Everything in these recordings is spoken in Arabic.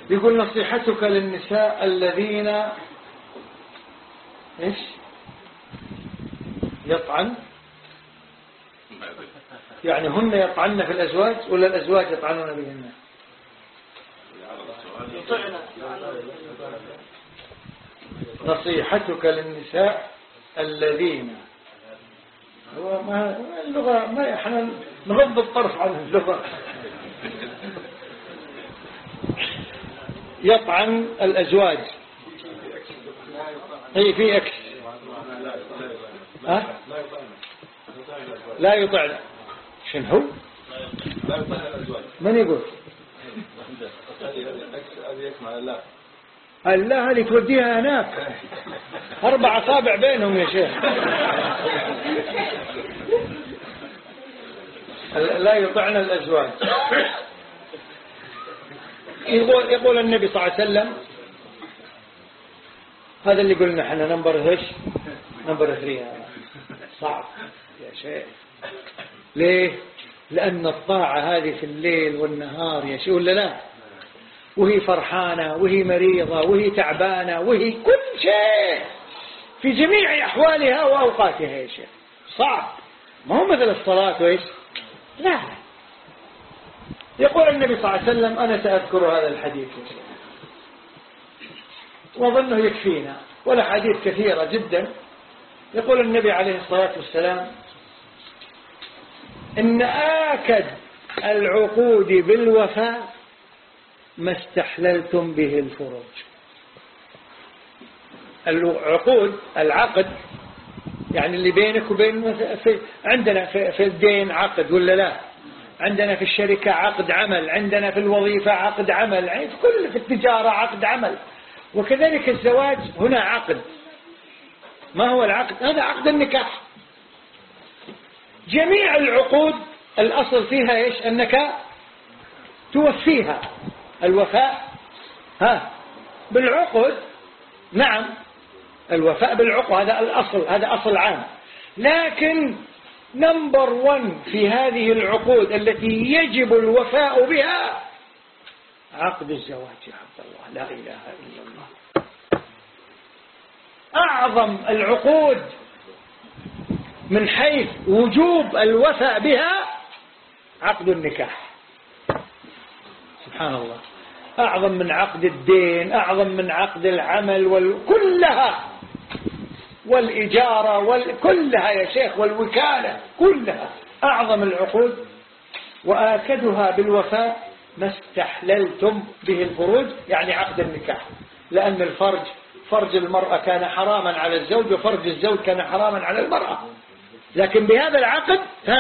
يقول نصيحتك للنساء الذين إيش يطعن، يعني هن يطعن في الأزواج ولا الأزواج يطعنون بهن؟ نصيحتك للنساء الذين، هو ما اللغة ما احنا نغض الطرف عن اللغة. يطعن الأزواج هي في أكس لا يطعن. شنو هو؟ من يقول؟ الله اللي توديها هناك 4 أصابع بينهم يا شيخ. لا يطعن الأزواج. يقول النبي صلى الله عليه وسلم، هذا اللي قلنا احنا نمبر 3 صعب يا شيخ. ليه؟ لأن الطاعة هذه في الليل والنهار يا شيخ ولا لا، وهي فرحانة وهي مريضة وهي تعبانة وهي كل شيء في جميع أحوالها وأوقاتها يا شيخ. صعب، ما هو مثل الصلاة وإيش. لا، يقول النبي صلى الله عليه وسلم، أنا سأذكر هذا الحديث وظنه يكفينا، والأحاديث كثيرة جدا. يقول النبي عليه الصلاة والسلام إن آكد العقود بالوفاء ما استحللتم به الفروج. العقود العقد يعني اللي بينك وبين عندنا في الدين عقد ولا لا، عندنا في الشركة عقد عمل، عندنا في الوظيفة عقد عمل، في كل في التجارة عقد عمل، وكذلك الزواج هنا عقد. ما هو العقد؟ هذا عقد النكاح. جميع العقود الأصل فيها إيش؟ أنك توفيها. الوفاء بالعقد، نعم الوفاء بالعقد هذا الأصل، هذا أصل عام. لكن نمبر 1 في هذه العقود التي يجب الوفاء بها عقد الزواج يا عبد الله. لا إله إلا الله. أعظم العقود من حيث وجوب الوفاء بها عقد النكاح. سبحان الله. أعظم من عقد الدين، أعظم من عقد العمل كلها، والإجارة كلها يا شيخ، والوكالة كلها. أعظم العقود وآكدها بالوفاء ما استحللتم به الفروج، يعني عقد النكاح. لأن فرج المرأة كان حراما على الزوج، وفرج الزوج كان حراما على المرأة، لكن بهذا العقد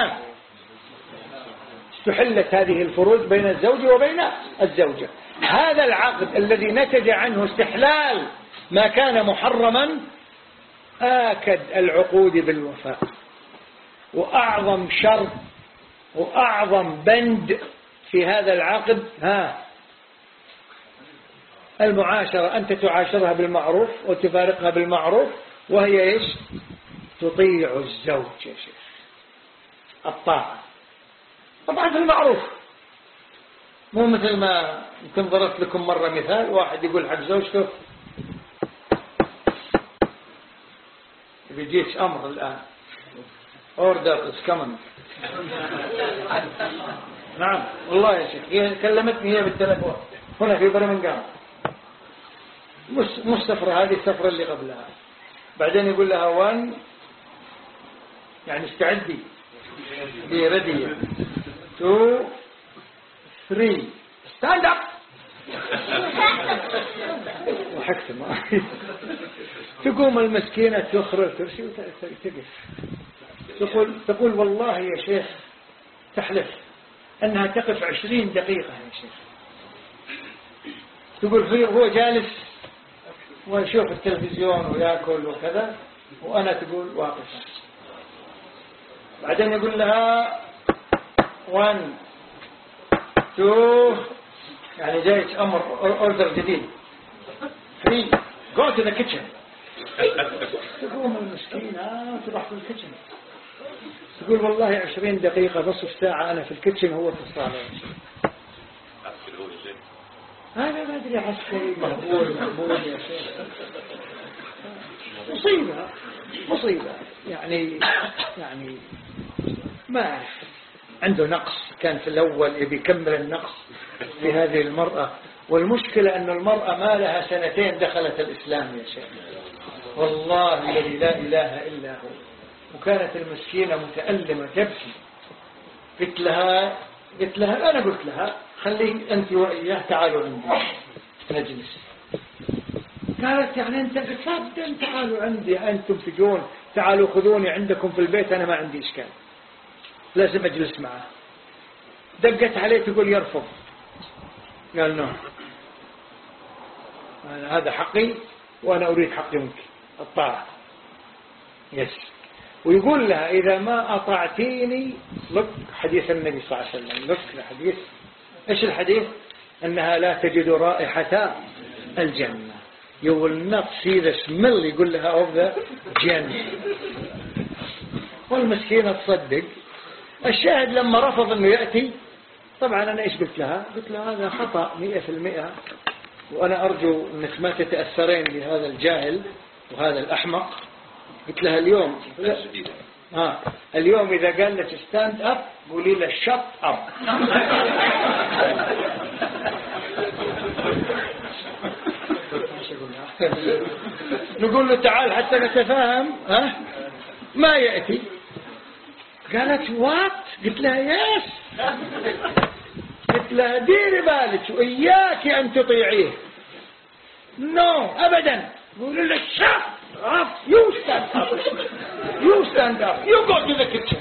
استحلت هذه الفروج بين الزوج وبين الزوجة. هذا العقد الذي نتج عنه استحلال ما كان محرما آكد العقود بالوفاء. وأعظم شرط وأعظم بند في هذا العقد المعاشرة، أنت تعاشرها بالمعروف وتفارقها بالمعروف، وهي إيش؟ تطيع الزوج يا شيخ. الطاعة طبعا في المعروف، مو مثل ما يمكن ضربت لكم مرة مثال، واحد يقول حق زوجته بيجيش أمر الآن order is coming. نعم والله يا شيخ، هي كلمتني هي بالتلفون هنا في برمنغهام، مش سفرة، هذه السفرة اللي قبلها. بعدين يقول لها 1 يعني استعدي be ready 2 3 stand up. وحكت معي. تقوم المسكينة تخرج ترسي وتقف، تقول والله يا شيخ، تحلف أنها تقف 20 دقيقة يا شيخ. تقول هو جالس ويشوف التلفزيون ويأكل وكذا، وأنا تقول واقفة. بعدين يقول لها 1 2 يعني جايش أمر أوردر جديد 3 go to the kitchen. تقوم المسكينة تروح في الكيتشن، تقول والله 20 دقيقة نصف ساعة أنا في الكيتشن، هو في الصالة. أنا ما أدري عسكري مهبول يا شيخ. مصيبة يعني ما أعرف، عنده نقص كان في الأول يبي يكمل النقص في هذه المرأة. والمشكلة أن المرأة ما لها 2 دخلت الإسلام يا شيخ، والله الذي لا إله إلا هو. وكانت المسكينة متألمة تبكي. قلت لها أنا قلت لها خلي أنت وإياه تعالوا عندي نجلس. قالت يعني أنت قلت لا تعالوا عندي، أنتم تجون، تعالوا خذوني عندكم في البيت، أنا ما عندي إشكال، لازم أجلس معه. دقت عليه تقول يرفض. قال نعم، هذا حقي وأنا أريد حقي منك الطاعة. ويقول لها إذا ما أطعتيني لك حديث النبي صلى الله عليه وسلم، لك الحديث. إيش الحديث؟ أنها لا تجد رائحة الجنة. يقول النفس إذا سمل يقول لها أوف ذا جنة. والمسكينة تصدق. الشاهد لما رفض أنه يأتي، طبعا أنا إيش قلت لها هذا خطأ 100%، وأنا أرجو أنك ما تتأثرين بهذا الجاهل وهذا الأحمق. قلت لها اليوم إذا قال لك stand up قولي له shut up. نقول له تعال حتى نتفاهم. ما يأتي. قالت وات؟ قلت لها يس. قلت لها ديري بالك وإياك أن تطيعيه. نو أبدا. قولي له shut up, you stand up, you go to the kitchen.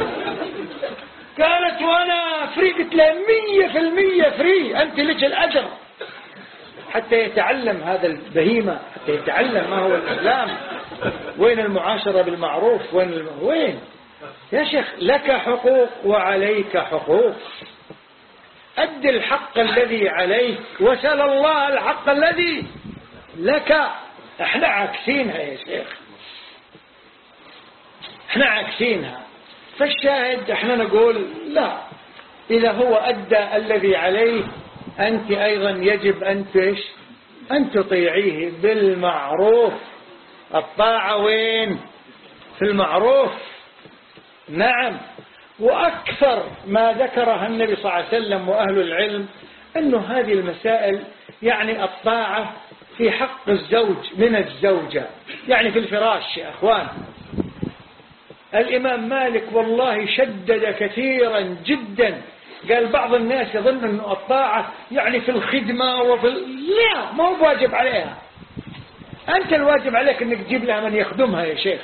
قالت وانا فري. قلت لها 100% فري، انت لك الاجر حتى يتعلم هذا البهيمة، حتى يتعلم ما هو الإسلام، وين المعاشرة بالمعروف، وين يا شيخ. لك حقوق وعليك حقوق، أد الحق الذي عليك وسل الله الحق الذي لك. احنا عاكسينها يا شيخ، احنا عاكسينها. فالشاهد احنا نقول لا، إذا هو أدى الذي عليه أنت أيضا يجب أن تطيعيه بالمعروف. الطاعة وين؟ في المعروف. نعم. وأكثر ما ذكرها النبي صلى الله عليه وسلم وأهل العلم أنه هذه المسائل يعني الطاعة في حق الزوج من الزوجة، يعني في الفراش يا أخوان. الإمام مالك والله شدد كثيرا جدا، قال بعض الناس يظن أن الطاعة يعني في الخدمة لا، ما هو واجب عليها. أنت الواجب عليك أنك تجيب لها من يخدمها يا شيخ.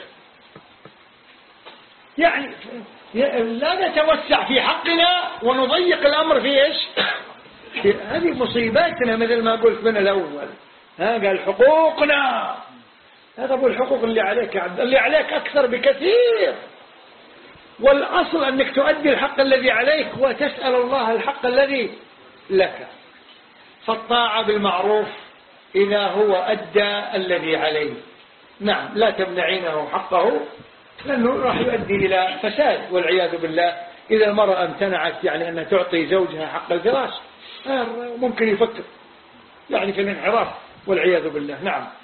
يعني لا نتوسع في حقنا ونضيق الأمر في إيش؟ هذه مصيباتنا مثل ما قلت من الأول. قال حقوقنا. هذا هو الحقوق اللي عليك يا عبد، اللي عليك أكثر بكثير. والأصل أنك تؤدي الحق الذي عليك وتسأل الله الحق الذي لك. فالطاعة بالمعروف إذا هو أدى الذي عليه. نعم، لا تمنعينه حقه لأنه راح يؤدي إلى فساد والعياذ بالله. إذا المرأة امتنعت يعني أن تعطي زوجها حق الفراش، ممكن يفكر يعني في الانحراف والعياذ بالله. نعم.